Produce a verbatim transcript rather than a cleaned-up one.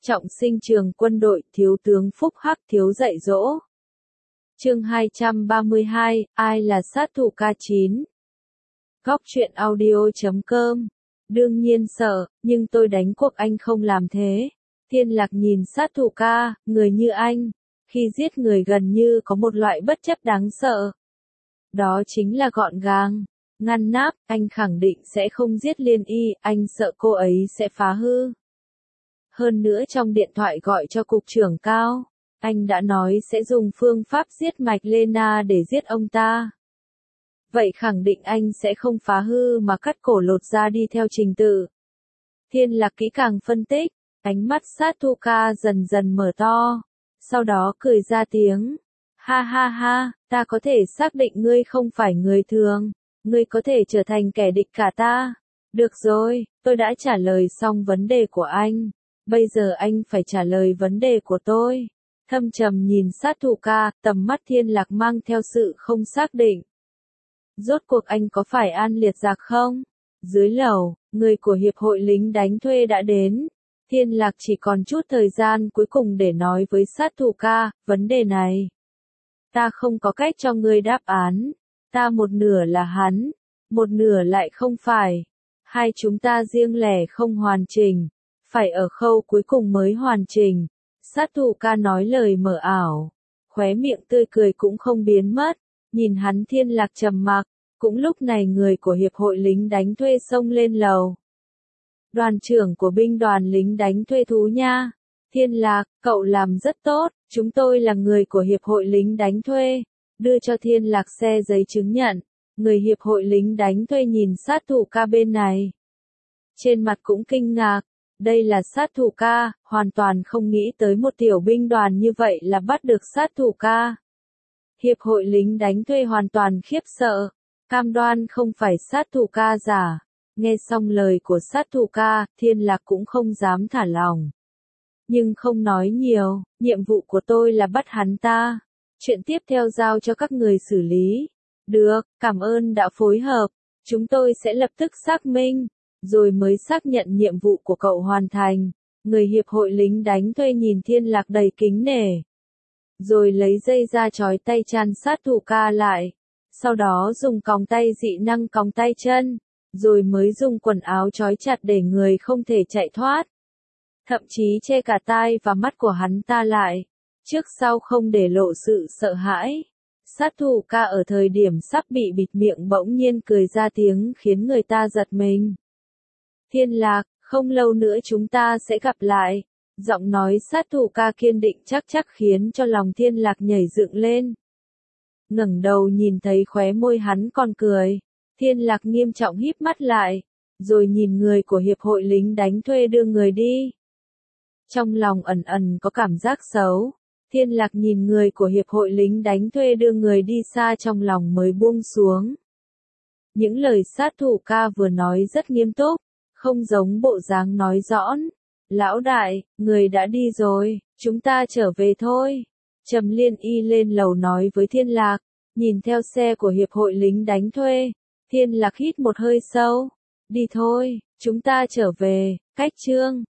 Trọng sinh trường quân đội, thiếu tướng Phúc Hắc thiếu dạy dỗ. Chương hai trăm ba mươi hai, ai là sát thủ K chín? Góc truyện audio chấm com. Đương nhiên sợ, nhưng tôi đánh cuộc anh không làm thế. Thiên Lạc nhìn sát thủ K, người như anh, khi giết người gần như có một loại bất chấp đáng sợ. Đó chính là gọn gàng, ngăn nắp, anh khẳng định sẽ không giết Liên Y, anh sợ cô ấy sẽ phá hư. Hơn nữa trong điện thoại gọi cho cục trưởng Cao, anh đã nói sẽ dùng phương pháp giết Mạch Lena để giết ông ta. Vậy khẳng định anh sẽ không phá hư mà cắt cổ lột da đi theo trình tự. Thiên Lạc kỹ càng phân tích, ánh mắt sát thủ K dần dần mở to, sau đó cười ra tiếng. Ha ha ha, ta có thể xác định ngươi không phải người thường, ngươi có thể trở thành kẻ địch cả ta. Được rồi, tôi đã trả lời xong vấn đề của anh. Bây giờ anh phải trả lời vấn đề của tôi. Thâm trầm nhìn sát thủ K, tầm mắt Thiên Lạc mang theo sự không xác định. Rốt cuộc anh có phải An Liệt Giặc không? Dưới lầu, người của Hiệp hội lính đánh thuê đã đến. Thiên Lạc chỉ còn chút thời gian cuối cùng để nói với sát thủ K, vấn đề này. Ta không có cách cho ngươi đáp án. Ta một nửa là hắn, một nửa lại không phải. Hai chúng ta riêng lẻ không hoàn chỉnh. Phải ở khâu cuối cùng mới hoàn chỉnh. Sát thủ K nói lời mờ ảo. Khóe miệng tươi cười cũng không biến mất. Nhìn hắn Thiên Lạc trầm mặc. Cũng lúc này người của Hiệp hội lính đánh thuê xông lên lầu. Đoàn trưởng của binh đoàn lính đánh thuê Thú Nha. Thiên Lạc, cậu làm rất tốt. Chúng tôi là người của Hiệp hội lính đánh thuê. Đưa cho Thiên Lạc xe giấy chứng nhận. Người Hiệp hội lính đánh thuê nhìn sát thủ K bên này. Trên mặt cũng kinh ngạc. Đây là sát thủ K, hoàn toàn không nghĩ tới một tiểu binh đoàn như vậy là bắt được sát thủ K. Hiệp hội lính đánh thuê hoàn toàn khiếp sợ, cam đoan không phải sát thủ K giả. Nghe xong lời của sát thủ K, Thiên Lạc cũng không dám thả lòng. Nhưng không nói nhiều, nhiệm vụ của tôi là bắt hắn ta. Chuyện tiếp theo giao cho các người xử lý. Được, cảm ơn đã phối hợp. Chúng tôi sẽ lập tức xác minh. Rồi mới xác nhận nhiệm vụ của cậu hoàn thành. Người Hiệp hội lính đánh thuê nhìn Thiên Lạc đầy kính nể. Rồi lấy dây ra trói tay chăn sát thủ K lại. Sau đó dùng còng tay dị năng còng tay chân. Rồi mới dùng quần áo trói chặt để người không thể chạy thoát. Thậm chí che cả tai và mắt của hắn ta lại. Trước sau không để lộ sự sợ hãi. Sát thủ K ở thời điểm sắp bị bịt miệng bỗng nhiên cười ra tiếng khiến người ta giật mình. Thiên Lạc, không lâu nữa chúng ta sẽ gặp lại. Giọng nói sát thủ K kiên định chắc chắc khiến cho lòng Thiên Lạc nhảy dựng lên. Ngẩng đầu nhìn thấy khóe môi hắn còn cười. Thiên Lạc nghiêm trọng híp mắt lại. Rồi nhìn người của Hiệp hội lính đánh thuê đưa người đi. Trong lòng ẩn ẩn có cảm giác xấu. Thiên Lạc nhìn người của Hiệp hội lính đánh thuê đưa người đi xa trong lòng mới buông xuống. Những lời sát thủ K vừa nói rất nghiêm túc. Không giống bộ dáng nói giỡn. Lão đại, người đã đi rồi, chúng ta trở về thôi. Trầm Liên Y lên lầu nói với Thiên Lạc, nhìn theo xe của Hiệp hội lính đánh thuê. Thiên Lạc hít một hơi sâu. Đi thôi, chúng ta trở về, cách chương.